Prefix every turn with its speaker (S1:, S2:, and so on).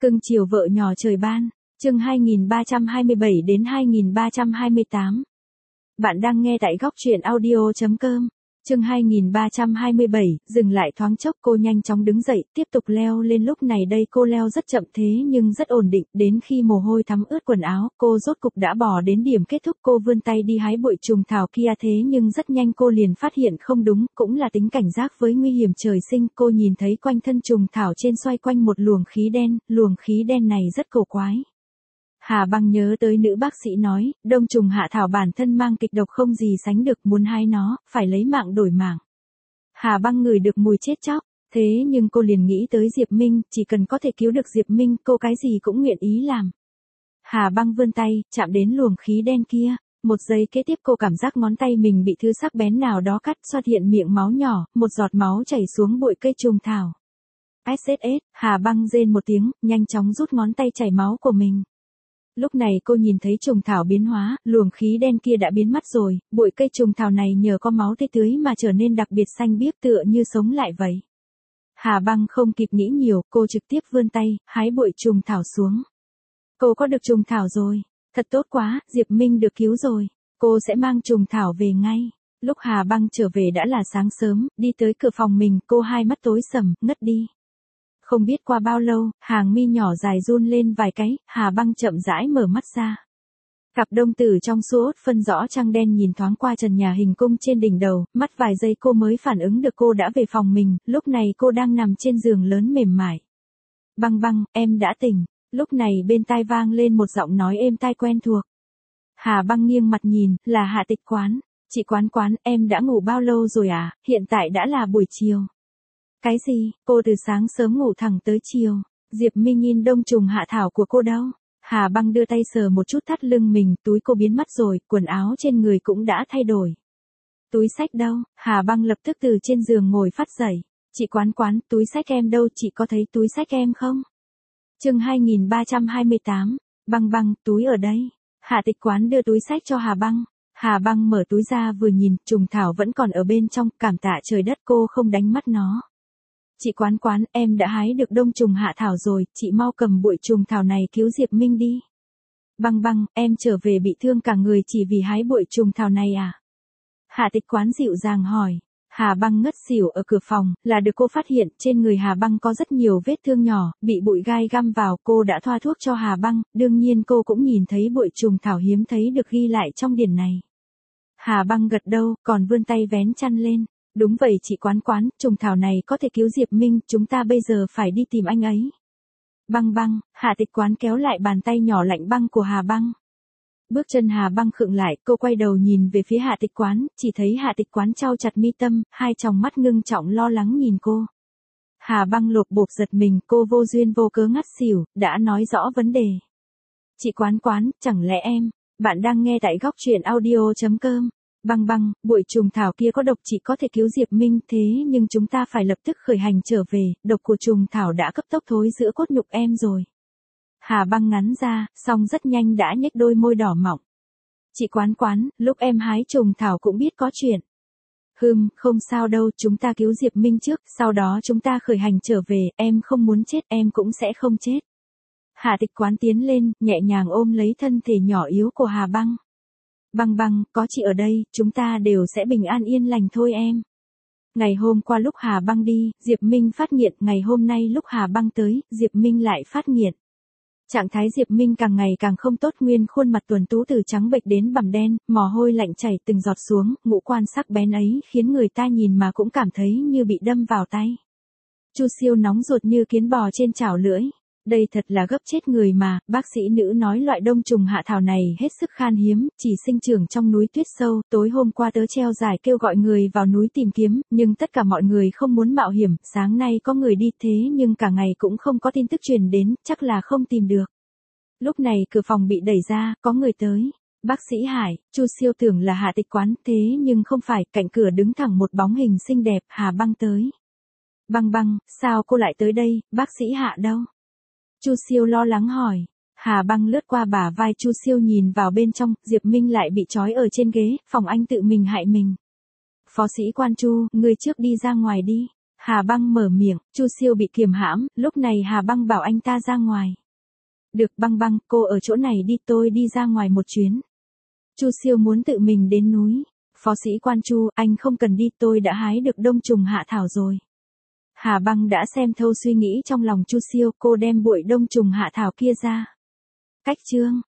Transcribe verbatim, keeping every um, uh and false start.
S1: Cưng chiều vợ nhỏ trời ban, chương hai nghìn ba trăm hai mươi bảy đến hai nghìn ba trăm hai mươi tám. Bạn đang nghe tại góc truyện audio chấm com. Chương hai nghìn ba trăm hai mươi bảy, dừng lại thoáng chốc, cô nhanh chóng đứng dậy, tiếp tục leo lên. Lúc này đây cô leo rất chậm thế nhưng rất ổn định, đến khi mồ hôi thấm ướt quần áo, cô rốt cục đã bò đến điểm kết thúc. Cô vươn tay đi hái bụi trùng thảo kia thế nhưng rất nhanh cô liền phát hiện không đúng, cũng là tính cảnh giác với nguy hiểm trời sinh. Cô nhìn thấy quanh thân trùng thảo trên xoay quanh một luồng khí đen, luồng khí đen này rất cổ quái. Hà Băng nhớ tới nữ bác sĩ nói, đông trùng hạ thảo bản thân mang kịch độc không gì sánh được, muốn hái nó, phải lấy mạng đổi mạng. Hà Băng ngửi được mùi chết chóc, thế nhưng cô liền nghĩ tới Diệp Minh, chỉ cần có thể cứu được Diệp Minh, cô cái gì cũng nguyện ý làm. Hà Băng vươn tay, chạm đến luồng khí đen kia, một giây kế tiếp cô cảm giác ngón tay mình bị thứ sắc bén nào đó cắt, xuất hiện miệng máu nhỏ, một giọt máu chảy xuống bụi cây trùng thảo. ét ét ét, Hà Băng rên một tiếng, nhanh chóng rút ngón tay chảy máu của mình. Lúc này cô nhìn thấy trùng thảo biến hóa, luồng khí đen kia đã biến mất rồi, bụi cây trùng thảo này nhờ có máu tươi tưới mà trở nên đặc biệt xanh biếc tựa như sống lại vậy. Hà Băng không kịp nghĩ nhiều, cô trực tiếp vươn tay, hái bụi trùng thảo xuống. Cô có được trùng thảo rồi, thật tốt quá, Diệp Minh được cứu rồi, cô sẽ mang trùng thảo về ngay. Lúc Hà Băng trở về đã là sáng sớm, đi tới cửa phòng mình, cô hai mắt tối sầm, ngất đi. Không biết qua bao lâu, hàng mi nhỏ dài run lên vài cái, Hà Băng chậm rãi mở mắt ra. Cặp đồng tử trong suốt phân rõ trăng đen nhìn thoáng qua trần nhà hình cung trên đỉnh đầu, mắt vài giây cô mới phản ứng được cô đã về phòng mình, lúc này cô đang nằm trên giường lớn mềm mại. Băng Băng, em đã tỉnh, lúc này bên tai vang lên một giọng nói êm tai quen thuộc. Hà Băng nghiêng mặt nhìn, là Hạ Tịch Quán, chị Quán Quán, em đã ngủ bao lâu rồi à, hiện tại đã là buổi chiều. Cái gì, cô từ sáng sớm ngủ thẳng tới chiều, Diệp Minh nhìn đông trùng hạ thảo của cô đâu? Hà Băng đưa tay sờ một chút thắt lưng mình, túi cô biến mất rồi, quần áo trên người cũng đã thay đổi. Túi xách đâu? Hà Băng lập tức từ trên giường ngồi phát dậy. Chị Quán Quán, túi xách em đâu, chị có thấy túi xách em không? Chương hai nghìn ba trăm hai mươi tám, Băng Băng, túi ở đây. Hạ Tịch Quán đưa túi xách cho Hà Băng. Hà Băng mở túi ra vừa nhìn, trùng thảo vẫn còn ở bên trong, cảm tạ trời đất cô không đánh mất nó. Chị Quán Quán, em đã hái được đông trùng hạ thảo rồi, chị mau cầm bụi trùng thảo này cứu Diệp Minh đi. Băng Băng, em trở về bị thương cả người chỉ vì hái bụi trùng thảo này à? Hạ Tịch Quán dịu dàng hỏi. Hà Băng ngất xỉu ở cửa phòng, là được cô phát hiện, trên người Hà Băng có rất nhiều vết thương nhỏ, bị bụi gai găm vào, cô đã thoa thuốc cho Hà Băng, đương nhiên cô cũng nhìn thấy bụi trùng thảo hiếm thấy được ghi lại trong điển này. Hà Băng gật đầu, còn vươn tay vén chăn lên. Đúng vậy chị Quán Quán, trùng thảo này có thể cứu Diệp Minh, chúng ta bây giờ phải đi tìm anh ấy. Băng Băng, Hạ Tịch Quán kéo lại bàn tay nhỏ lạnh băng của Hà Băng. Bước chân Hà Băng khựng lại, cô quay đầu nhìn về phía Hạ Tịch Quán, chỉ thấy Hạ Tịch Quán chau chặt mi tâm, hai tròng mắt ngưng trọng lo lắng nhìn cô. Hà Băng lột bột giật mình, cô vô duyên vô cớ ngất xỉu, đã nói rõ vấn đề. Chị Quán Quán, chẳng lẽ em, bạn đang nghe tại góc truyện audio chấm com. Băng Băng, bụi trùng thảo kia có độc, chỉ có thể cứu Diệp Minh, thế nhưng chúng ta phải lập tức khởi hành trở về, độc của trùng thảo đã cấp tốc thối giữa cốt nhục em rồi. Hà Băng ngắn ra, xong rất nhanh đã nhếch đôi môi đỏ mọng. Chị Quán Quán, lúc em hái trùng thảo cũng biết có chuyện. Hừm, không sao đâu, chúng ta cứu Diệp Minh trước, sau đó chúng ta khởi hành trở về, em không muốn chết, em cũng sẽ không chết. Hạ Tịch Quán tiến lên, nhẹ nhàng ôm lấy thân thể nhỏ yếu của Hà Băng. Băng Băng, có chị ở đây, chúng ta đều sẽ bình an yên lành thôi em. Ngày hôm qua lúc Hà Băng đi, Diệp Minh phát nghiện, ngày hôm nay lúc Hà Băng tới, Diệp Minh lại phát nghiện. Trạng thái Diệp Minh càng ngày càng không tốt, nguyên khuôn mặt tuần tú từ trắng bệch đến bầm đen, mồ hôi lạnh chảy từng giọt xuống, ngũ quan sắc bén ấy khiến người ta nhìn mà cũng cảm thấy như bị đâm vào tay. Chu Siêu nóng ruột như kiến bò trên chảo lưỡi. Đây thật là gấp chết người mà, bác sĩ nữ nói loại đông trùng hạ thảo này hết sức khan hiếm, chỉ sinh trưởng trong núi tuyết sâu, tối hôm qua tớ treo giải kêu gọi người vào núi tìm kiếm, nhưng tất cả mọi người không muốn mạo hiểm, sáng nay có người đi thế nhưng cả ngày cũng không có tin tức truyền đến, chắc là không tìm được. Lúc này cửa phòng bị đẩy ra, có người tới. Bác sĩ Hải, Chu Siêu tưởng là Hạ Tịch Quán, thế nhưng không phải, cạnh cửa đứng thẳng một bóng hình xinh đẹp, Hà Băng tới. Băng Băng, sao cô lại tới đây, bác sĩ Hạ đâu? Chu Siêu lo lắng hỏi. Hà Băng lướt qua bả vai Chu Siêu nhìn vào bên trong, Diệp Minh lại bị trói ở trên ghế, phòng anh tự mình hại mình. Phó sĩ quan Chu, người trước đi ra ngoài đi. Hà Băng mở miệng, Chu Siêu bị kiềm hãm, lúc này Hà Băng bảo anh ta ra ngoài. Được Băng Băng, cô ở chỗ này đi, tôi đi ra ngoài một chuyến. Chu Siêu muốn tự mình đến núi. Phó sĩ quan Chu, anh không cần đi, tôi đã hái được đông trùng hạ thảo rồi. Hà Băng đã xem thâu suy nghĩ trong lòng Chu Siêu, cô đem bụi đông trùng hạ thảo kia ra. Cách chương